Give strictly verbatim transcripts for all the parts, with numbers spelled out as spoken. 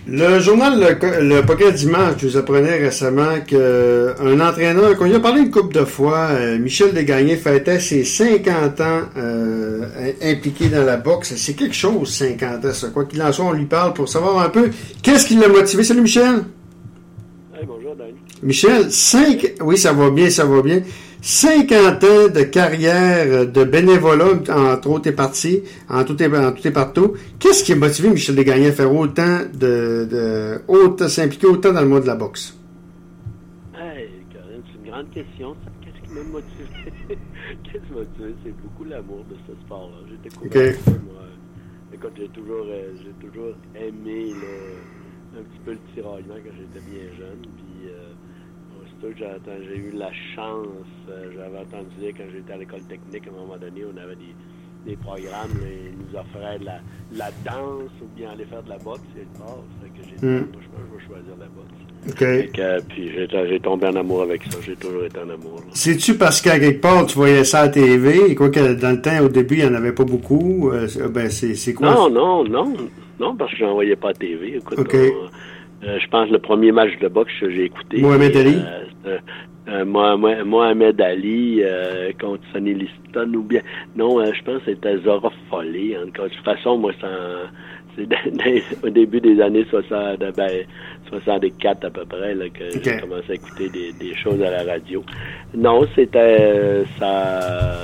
Le journal Le, le Pocket Dimanche nous apprenait récemment qu'un entraîneur, qu'on y a parlé une couple de fois, euh, Michel Desgagnés, fêtait ses cinquante ans euh, impliqué dans la boxe. C'est quelque chose, cinquante ans, ça. Quoi qu'il en soit, on lui parle pour savoir un peu qu'est-ce qui l'a motivé. Salut, Michel. Hey, bonjour, Danny. Michel, cinq... Oui, ça va bien, ça va bien. cinquante ans de carrière de bénévolat, entre autres et parties, en tout et, en tout et partout. Qu'est-ce qui a motivé Michel Desgagnés à faire autant de, de autant, s'impliquer autant dans le monde de la boxe? Hey, Corinne, c'est une grande question, ça. Qu'est-ce qui m'a motivé? Qu'est-ce qui m'a motivé? C'est beaucoup l'amour de ce sport-là. J'ai découvert okay. ça, moi. Écoute, j'ai toujours, euh, j'ai toujours aimé, là, un petit peu le tiraillement quand j'étais bien jeune, puis euh, J'ai, j'ai eu la chance, euh, j'avais entendu dire quand j'étais à l'école technique, à un moment donné, on avait des, des programmes, là, ils nous offraient de la, la danse ou bien aller faire de la boxe et le sport. Fait que j'ai dit, mm. moi, je pense que je vais choisir la boxe. Okay. Fait que, puis j'ai, j'ai tombé en amour avec ça, j'ai toujours été en amour. Là. C'est-tu parce qu'à quelque part, tu voyais ça à la T V, et quoi que dans le temps, au début, il n'y en avait pas beaucoup, euh, ben, c'est, c'est quoi? Non, non, non, non, parce que j'en voyais pas à la T V. Écoute, okay. on, Euh, je pense que le premier match de boxe que j'ai écouté. Mohamed Ali. Euh, euh, Mohamed, Mohamed Ali euh, contre Sonny Liston ou bien. Non, euh, je pense que c'était Zora Foley. En tout cas, de toute façon, moi, ça, c'est dans, dans, au début des années soixante, ben, soixante-quatre à peu près là, que okay. j'ai commencé à écouter des, des choses à la radio. Non, c'était ça.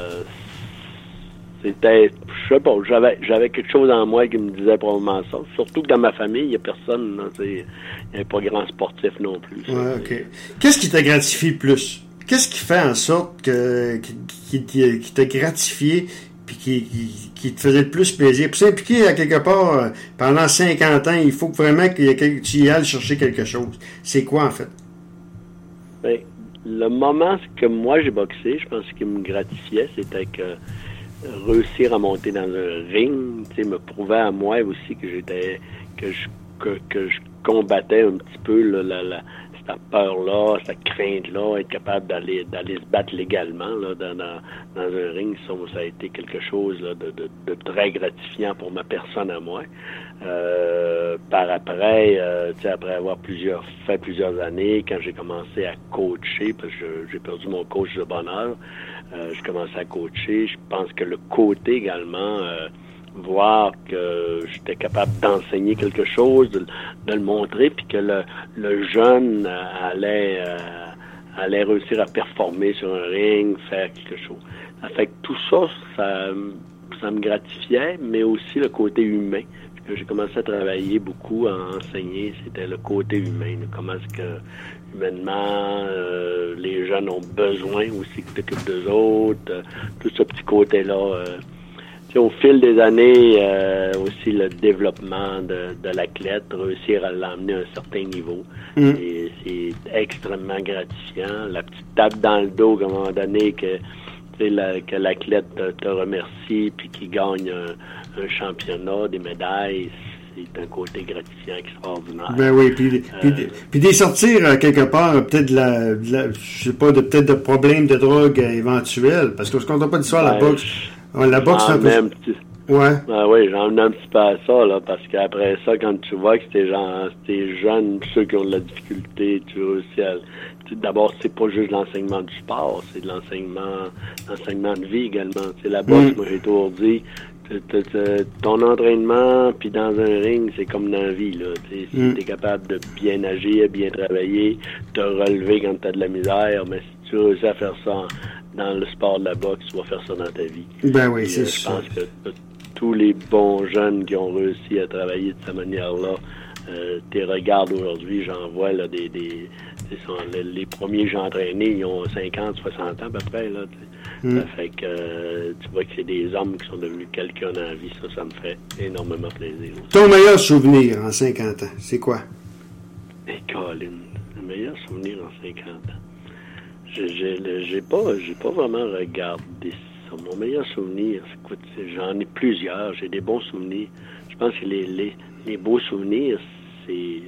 C'était, je sais pas, j'avais, j'avais quelque chose en moi qui me disait probablement ça. Surtout que dans ma famille, il n'y a personne, il n'y avait pas grand sportif non plus. Ça, ouais, OK. Qu'est-ce qui t'a gratifié le plus? Qu'est-ce qui fait en sorte que, qui, qui, qui t'a gratifié puis qui, qui, qui te faisait le plus plaisir? Pour s'impliquer à quelque part pendant cinquante ans, il faut vraiment qu'il y ait, que tu y ailles chercher quelque chose. C'est quoi, en fait? Bien, le moment que moi j'ai boxé, je pense que ce qui me gratifiait, c'était que réussir à monter dans un ring, tu sais, me prouver à moi aussi que j'étais, que je, que, que je combattais un petit peu là, la, la, cette peur-là, cette crainte-là, être capable d'aller, d'aller se battre légalement là, dans, dans, dans un ring, ça, ça a été quelque chose là, de, de, de très gratifiant pour ma personne à moi. Euh, par après, euh, tu sais, après avoir plusieurs, fait plusieurs années, quand j'ai commencé à coacher, parce que je, j'ai perdu mon coach de bonheur, Euh, je commençais à coacher. Je pense que le côté également, euh, voir que j'étais capable d'enseigner quelque chose, de, de le montrer, puis que le, le jeune euh, allait, euh, allait réussir à performer sur un ring, faire quelque chose. Ça fait que tout ça, ça, ça me gratifiait, mais aussi le côté humain. Puis j'ai commencé à travailler beaucoup, à enseigner, c'était le côté humain. Là, comment est-ce que humainement, euh, les jeunes ont besoin aussi que tu t'occupes d'eux autres, euh, tout ce petit côté-là. Euh, au fil des années, euh, aussi le développement de, de l'athlète, réussir à l'emmener à un certain niveau, mm. et c'est extrêmement gratifiant. La petite tape dans le dos, à un moment donné, que, la, que l'athlète te, te remercie, puis qu'il gagne un, un championnat, des médailles, c'est un côté gratifiant extraordinaire. Ben oui, puis, euh, puis, puis des sortir euh, quelque part, peut-être de la, de la je sais pas, de, peut-être de problèmes de drogue euh, éventuels, parce que je ne compte pas d'histoire ben, la boxe. La boxe, c'est un peu... Un petit... Ouais. Ben oui, j'en ai un petit peu à ça, là, parce qu'après ça, quand tu vois que c'est gens, c'est jeunes, ceux qui ont de la difficulté, tu réussis à... D'abord, c'est pas juste l'enseignement du sport, c'est de l'enseignement, l'enseignement de vie également. C'est la boxe, mm. moi, j'ai toujours dit, ton entraînement, puis dans un ring, c'est comme dans la vie, là. Si mm. tu es capable de bien agir, bien travailler, te relever quand tu as de la misère, mais si tu réussis à faire ça dans le sport de la boxe, tu vas faire ça dans ta vie. Ben oui, puis, c'est euh, ça. Je pense que tous les bons jeunes qui ont réussi à travailler de cette manière-là, euh, tes regardes aujourd'hui, j'en vois là, des, des sont, les, les premiers que j'ai entraînés, ils ont cinquante, soixante ans à peu près. Là, mm. Ça fait que euh, tu vois que c'est des hommes qui sont devenus quelqu'un dans la vie. Ça, ça me fait énormément plaisir. Ton meilleur souvenir en cinquante ans, c'est quoi? Et Colin, le meilleur souvenir en cinquante ans. J'ai, j'ai, j'ai, pas, j'ai pas vraiment regardé ça. Mon meilleur souvenir, écoute, j'en ai plusieurs. J'ai des bons souvenirs. Je pense que les, les, les beaux souvenirs, c'est...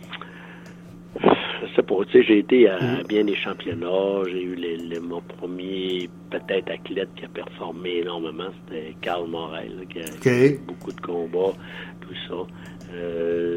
Je sais pas, tu sais, j'ai été à bien des championnats, j'ai eu les, les, mon premier peut-être athlète qui a performé énormément, c'était Karl Morel, là, qui a okay. eu beaucoup de combats, tout ça. Euh, tu sais,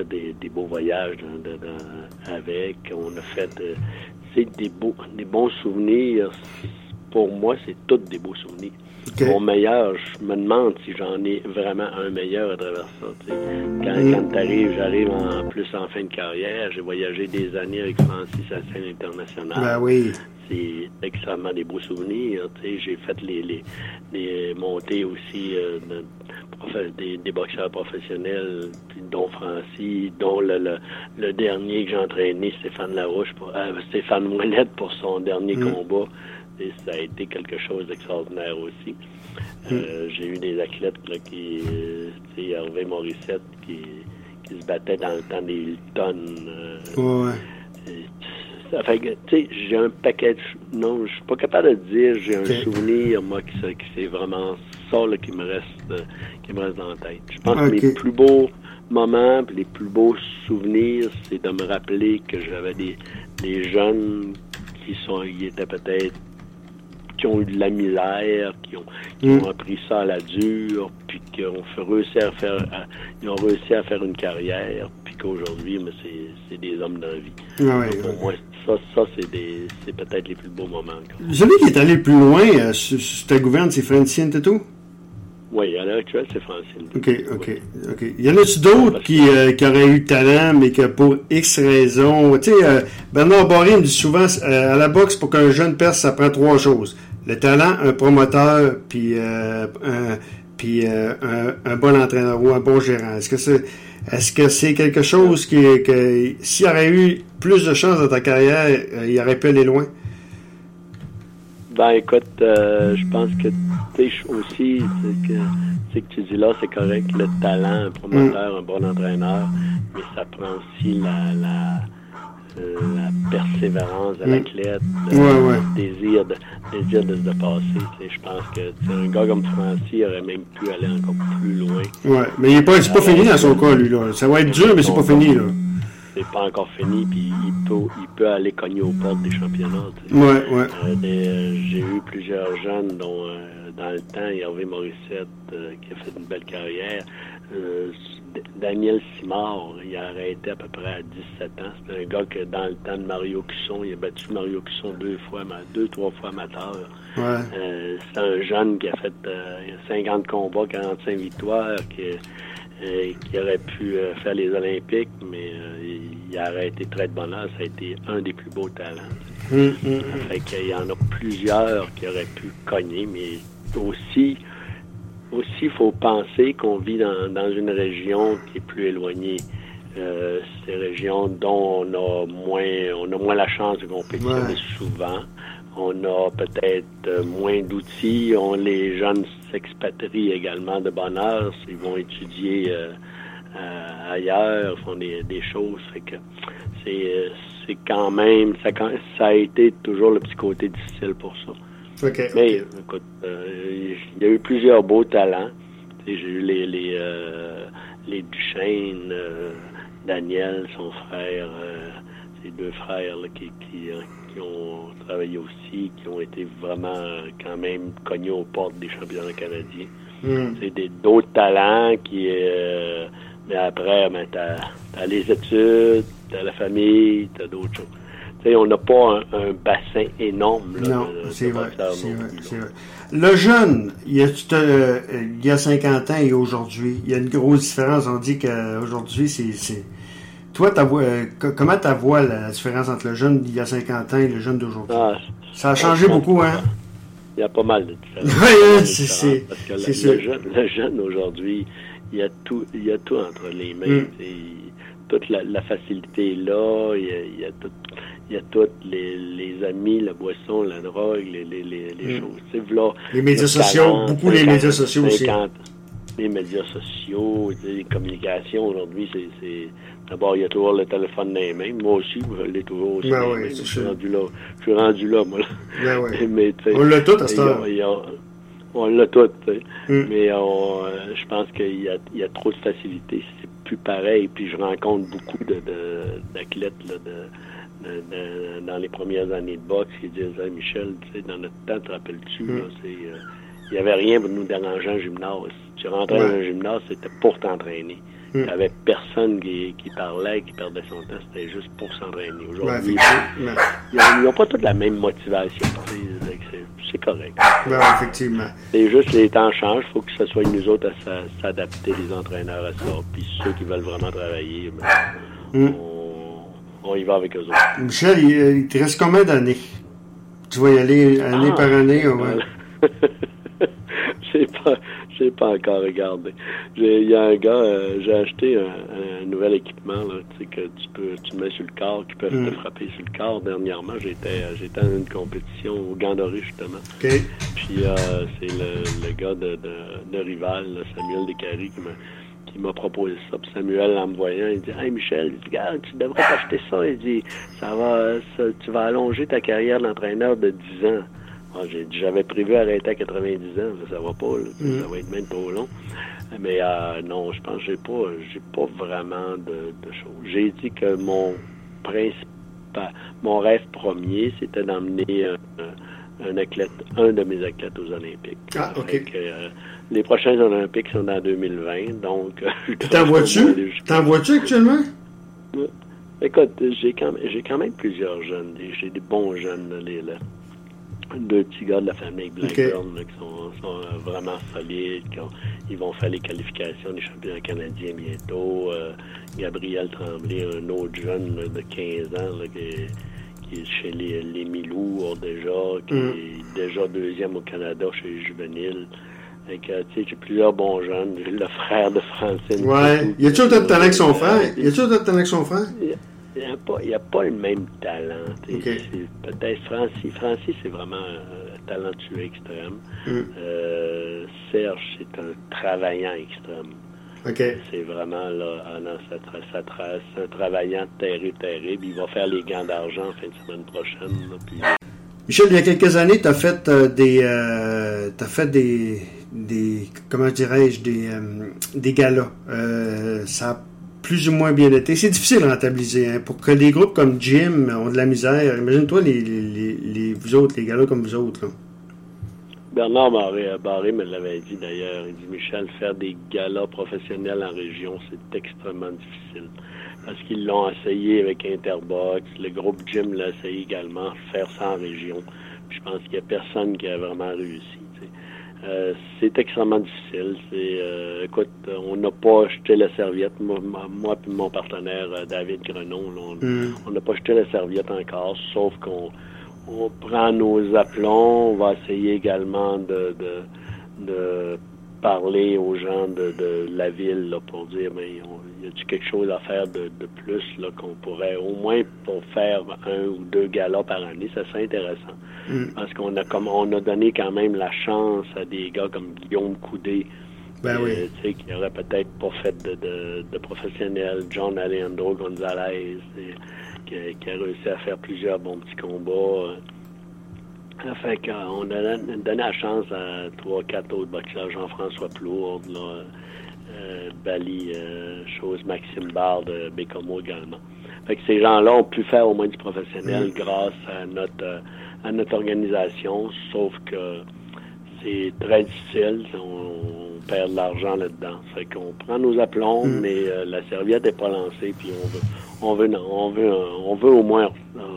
fait des, des beaux voyages dans, dans, dans, avec. On a fait euh, des, beaux, des bons souvenirs. Pour moi, c'est tous des beaux souvenirs. Okay. Mon meilleur, je me demande si j'en ai vraiment un meilleur à travers ça. T'sais. Quand, mm. quand t'arrives, j'arrive en plus en fin de carrière. J'ai voyagé des années avec Francis à la scène internationale. Ben oui. C'est extrêmement des beaux souvenirs. T'sais. J'ai fait les, les, les montées aussi euh, de, des, des boxeurs professionnels, dont Francis, dont le, le, le dernier que j'ai entraîné, Stéphane Larouche, pour, euh, Stéphane Ouellette pour son dernier mm. combat. Et ça a été quelque chose d'extraordinaire aussi. Mm. Euh, j'ai eu des athlètes là, qui, euh, tu sais, Hervé Morissette, qui, qui se battait dans le temps des Hilton. Euh, ouais. Et, ça fait que, tu sais, j'ai un paquet de... Non, je suis pas capable de dire, j'ai un okay. souvenir, moi, qui, qui c'est vraiment ça là, qui me reste euh, qui me reste dans la tête. Je pense okay. que mes plus beaux moments, les plus beaux souvenirs, c'est de me rappeler que j'avais des, des jeunes qui sont, qui étaient peut-être qui ont eu de la misère, qui ont, qui mm. ont appris ça à la dure, puis qui ont fait, réussi à faire, à, ils ont réussi à faire une carrière, puis qu'aujourd'hui, mais c'est, c'est des hommes de la vie. Ah ouais, pour ouais. moi, ça, ça c'est, des, c'est peut-être les plus beaux moments. Celui qui est allé plus loin euh, sur, sur ta gouverne, c'est Francine Tétaux? Oui, à l'heure actuelle, c'est Francine. OK, OK, OK. Il y en a-tu d'autres ouais, qui, euh, qui auraient eu talent, mais que pour X raisons... Tu sais, euh, Bernard Barré me dit souvent, euh, à la boxe, pour qu'un jeune perce, ça prend trois choses. Le talent, un promoteur, puis euh, un, puis euh, un, un bon entraîneur ou un bon gérant. Est-ce que c'est, est-ce que c'est quelque chose qui, que s'il y aurait eu plus de chance dans ta carrière, euh, il aurait pu aller loin? Ben écoute, euh, je pense que tu sais aussi, c'est que ce que tu dis là, c'est correct, le talent, un promoteur, mm. un bon entraîneur, mais ça prend aussi la, la Euh, la persévérance de l'athlète, le, ouais, ouais. le désir de, désir de se dépasser. Je pense que un gars comme Francis aurait même pu aller encore plus loin. Ouais, mais il est pas, c'est pas euh, fini dans son cas, lui. Là. Ça va être dur, mais c'est pas fini. Là. C'est pas encore fini, puis il peut, il peut aller cogner aux portes des championnats. T'sais. Ouais, ouais. Euh, des, euh, j'ai eu plusieurs jeunes, dont euh, dans le temps, Hervé Morissette, euh, qui a fait une belle carrière. Euh, Daniel Simard, il a arrêté à peu près à dix-sept ans. C'est un gars que dans le temps de Mario Cusson, il a battu Mario Cusson deux fois, deux, trois fois amateur. Ouais. Euh, c'est un jeune qui a fait euh, cinquante combats, quarante-cinq victoires, qui, euh, qui aurait pu euh, faire les Olympiques, mais euh, il a arrêté très de bonne heure. Ça a été un des plus beaux talents. Mmh, mmh. Fait qu'il y en a plusieurs qui auraient pu cogner, mais aussi... Aussi, il faut penser qu'on vit dans, dans une région qui est plus éloignée. Euh, c'est une région dont on a moins, on a moins la chance de compétitionner ouais. souvent. On a peut-être moins d'outils. On, les jeunes s'expatrient également de bonne heure. Ils vont étudier euh, euh, ailleurs, font des, des choses. Fait que c'est, c'est quand même, ça, ça a été toujours le petit côté difficile pour ça. Okay, Mais okay. écoute, euh, il y a eu plusieurs beaux talents. T'sais, j'ai eu les les, euh, les Duchesne, euh, Daniel, son frère, euh, ces deux frères là, qui, qui, euh, qui ont travaillé aussi, qui ont été vraiment euh, quand même cognés aux portes des championnats canadiens. Mm. C'est des d'autres talents qui euh, mais après, ben, t'as, t'as les études, t'as la famille, t'as d'autres choses. T'sais, on n'a pas un, un bassin énorme. Là, non, de, c'est, de vrai, c'est, non vrai, plus, c'est vrai. Le jeune, il y a, euh, il y a cinquante ans et aujourd'hui, il y a une grosse différence. On dit qu'aujourd'hui, c'est... c'est... Toi, ta voix, euh, comment tu vois la, la différence entre le jeune d'il y a cinquante ans et le jeune d'aujourd'hui? Ah, ça a changé beaucoup, hein? Il y a pas mal de différences. Oui, c'est, c'est, parce que c'est le, sûr. Le jeune, le jeune aujourd'hui, il y a tout, il y a tout entre les mains. Mm. Toute la, la facilité est là, il y a, il y a tout... Il y a toutes les, les amis, la boisson, la drogue, les, les, les, les mm. choses. Tu sais, là, les médias sociaux, quarante, beaucoup cinquante, les médias sociaux cinquante, aussi. Les médias sociaux, tu sais, les communications, aujourd'hui, c'est, c'est... D'abord, il y a toujours le téléphone dans les mains. Moi aussi, je l'ai toujours aussi. Ben oui, je suis rendu là. Je suis rendu là, moi. Là. Ben oui. Mais, on l'a tout à ce temps. On l'a tout, tu sais. Mm. Mais on, euh, je pense qu'il y a, il y a trop de facilité. C'est plus pareil. Puis je rencontre beaucoup de, de, d'athlètes, là, de... dans les premières années de boxe, ils disaient, hey, Michel, tu sais, dans notre temps, te rappelles-tu, mm. là, c'est, il euh, n'y avait rien pour nous déranger en gymnase. Tu rentrais ouais. dans un gymnase, c'était pour t'entraîner. Il n'y avait personne qui, qui parlait, qui perdait son temps. C'était juste pour s'entraîner. Aujourd'hui, ouais, ils n'ont pas toute la même motivation. C'est, c'est correct. Ouais, effectivement. C'est juste les temps changent. Il faut que ce soit nous autres à s'adapter, les entraîneurs, à ça. Puis ceux qui veulent vraiment travailler, ben, mm. on, on y va avec eux autres. Michel, il, il te reste combien d'années? Tu vas y aller année ah, par année? Ouais. j'ai pas, j'ai pas encore regardé. Il y a un gars, euh, j'ai acheté un, un nouvel équipement là, tu sais, que tu peux, tu mets sur le corps, qui peuvent mm. te frapper sur le corps. Dernièrement, j'étais, j'étais dans une compétition au Gandoré, justement. Okay. Puis euh, c'est le, le gars de, de, de Rival, là, Samuel Descaries, qui m'a, qui m'a proposé ça. Puis Samuel, en me voyant, il dit « Hey Michel, il dit, regarde, tu devrais t'acheter ça. » Il dit « Ça va, ça, tu vas allonger ta carrière d'entraîneur de dix ans. » Ah, j'ai, j'avais prévu arrêter à quatre-vingt-dix ans, là, ça va pas, là, mm. ça va être même trop long. Mais euh, non, je pense que j'ai pas, j'ai pas vraiment de, de choses. J'ai dit que mon principal, mon rêve premier, c'était d'emmener un, un athlète, un de mes athlètes aux Olympiques. Ah, ok. Que, euh, les prochains Olympiques sont en deux mille vingt, donc. Euh, T'en vois-tu? T'en vois-tu actuellement? Ouais. Écoute, j'ai quand même, j'ai quand même plusieurs jeunes, j'ai des bons jeunes, là, les là. Deux petits gars de la famille Blackburn okay. là, qui sont, sont euh, vraiment solides. Qui ont, ils vont faire les qualifications des championnats canadiens bientôt. Euh, Gabriel Tremblay, un autre jeune là, de quinze ans là, qui, qui est chez les, les Milous déjà, qui mm. est déjà deuxième au Canada chez les juvéniles. Tu sais, j'ai plusieurs bons jeunes. J'ai le frère de Francine. Ouais. Y a-tu autant de talent que son frère? Y a-tu autant de talent que son frère? Il n'y a, pas, il a pas le même talent. Okay. C'est, peut-être Francis. Francis, c'est vraiment un talentueux extrême. Mm. Euh, Serge, c'est un travaillant extrême. Okay. C'est vraiment, là, ah non, ça, ça, ça, c'est un travaillant terrible, terrible. Il va faire les gants d'argent en fin de semaine prochaine. Là, puis... Michel, il y a quelques années, tu as fait euh, des. Euh, t'as fait des. des comment dirais-je, des, euh, des galas. Euh, ça a plus ou moins bien été. C'est difficile à rentabiliser. Hein, pour que des groupes comme Jim ont de la misère, imagine-toi les, les, les, vous autres, les galas comme vous autres. Là. Bernard Barré, Barré me l'avait dit d'ailleurs. Il dit, Michel, faire des galas professionnels en région, c'est extrêmement difficile. Parce qu'ils l'ont essayé avec Interbox. Le groupe Jim l'a essayé également, faire ça en région. Puis je pense qu'il n'y a personne qui a vraiment réussi. Euh, c'est extrêmement difficile. C'est, euh, écoute, on n'a pas jeté la serviette. Moi, moi et mon partenaire euh, David Grenon, là, on n'a mm. pas jeté la serviette encore, sauf qu'on on prend nos aplomb. On va essayer également de, de, de parler aux gens de, de la ville là, pour dire, mais il y a-t-il quelque chose à faire de, de plus là, qu'on pourrait, au moins pour faire un ou deux galas par année, ça serait intéressant. Mm. Parce qu'on a comme on a donné quand même la chance à des gars comme Guillaume Coudé, ben euh, oui. tu sais, qui aurait peut-être pas fait de, de, de professionnel, John Alejandro Gonzalez, et, qui, a, qui a réussi à faire plusieurs bons petits combats. Ça fait qu'on a donné la chance à trois, quatre autres boxeurs, Jean-François Plourde, là, euh, Bali, euh, chose Maxime Bard de Bécomo également. Fait que ces gens-là ont pu faire au moins du professionnel mmh. grâce à notre à notre organisation, sauf que c'est très difficile, on, on perd de l'argent là-dedans. Fait qu'on prend nos aplombs, mmh. mais euh, la serviette n'est pas lancée, puis on veut on veut on veut on veut au moins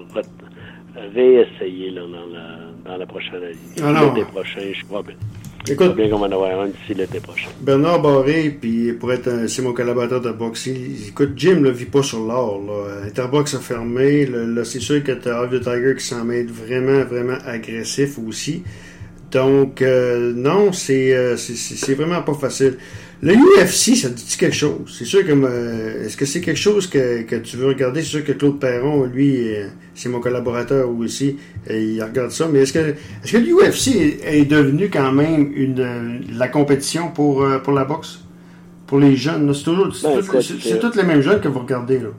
réessayer là, dans la dans la prochaine année. Ah l'été prochain, je crois bien. Écoute, je crois bien qu'on va en avoir un d'ici l'été prochain. Bernard Barré, puis pour être un, c'est mon collaborateur de boxe. Écoute, Jim ne vit pas sur l'or. Là. Interbox a fermé. Là, là, c'est sûr que tu as Off the Tiger qui s'en met vraiment, vraiment agressif aussi. Donc, euh, non, c'est, euh, c'est, c'est vraiment pas facile. Le U F C, ça te dit quelque chose? C'est sûr que euh, est-ce que c'est quelque chose que, que tu veux regarder? C'est sûr que Claude Perron, lui, euh, c'est mon collaborateur aussi, euh, il regarde ça. Mais est-ce que est-ce que l'U F C est, est devenu quand même une euh, la compétition pour euh, pour la boxe? Pour les jeunes? Là, c'est toujours c'est, ben, tout, écoute, c'est, c'est, c'est tous les mêmes jeunes que vous regardez, là.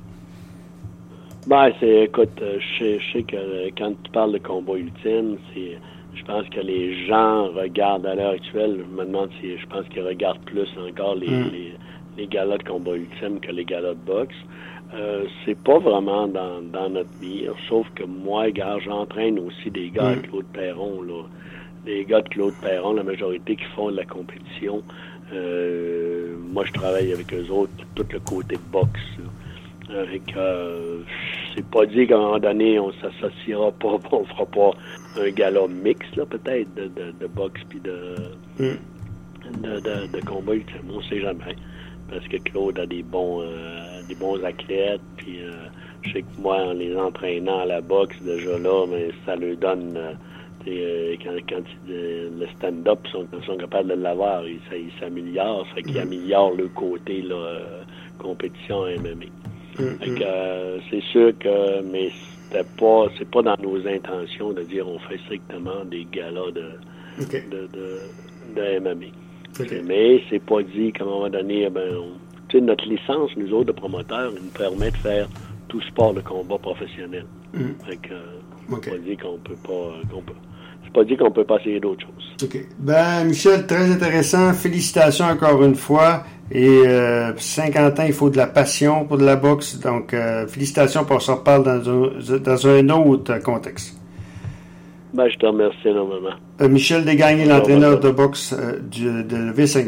Ben, c'est, écoute, je sais, je sais que quand tu parles de combat ultime, c'est je pense que les gens regardent à l'heure actuelle, je me demande si je pense qu'ils regardent plus encore les, mm. les, les galas de combat ultime que les galas de boxe. Euh, c'est pas vraiment dans, dans notre mire, sauf que moi, gars, j'entraîne aussi des gars mm. de Claude Perron, là. Des gars de Claude Perron, la majorité qui font de la compétition. Euh, moi, je travaille avec eux autres, tout le côté boxe. Là. Avec, euh, c'est pas dit qu'à un moment donné, on s'associera pas, on fera pas un gala mix, là, peut-être, de, de, de boxe puis de, mm. de, de, de combat. On sait jamais. Parce que Claude a des bons, euh, des bons athlètes, puis euh, je sais que moi, en les entraînant à la boxe, déjà là, mais ça leur donne, euh, euh, quand, quand ils, euh, le stand-up, ils sont, ils sont capables de l'avoir, ils, ils s'améliorent, ça fait qu'ils améliorent le côté, là, euh, compétition M M A. Mm-hmm. Fait que, euh, c'est sûr que, mais c'était pas, c'est pas dans nos intentions de dire on fait strictement des galas de, okay. de, de, de M M A. Okay. Mais c'est pas dit qu'à un moment donné, ben, on, notre licence, nous autres, de promoteurs, nous permet de faire tout sport de combat professionnel. Mm. Fait que, euh, okay. C'est pas dit qu'on peut pas, qu'on peut, c'est pas dit qu'on peut pas essayer d'autres choses. OK. Ben, Michel, très intéressant. Félicitations encore une fois. Et, euh, cinquante ans, il faut de la passion pour de la boxe. Donc, euh, félicitations, pour on s'en reparle dans un, dans un autre contexte. Ben, je te remercie énormément. Euh, Michel Desgagnés, l'entraîneur de boxe euh, du, de Levis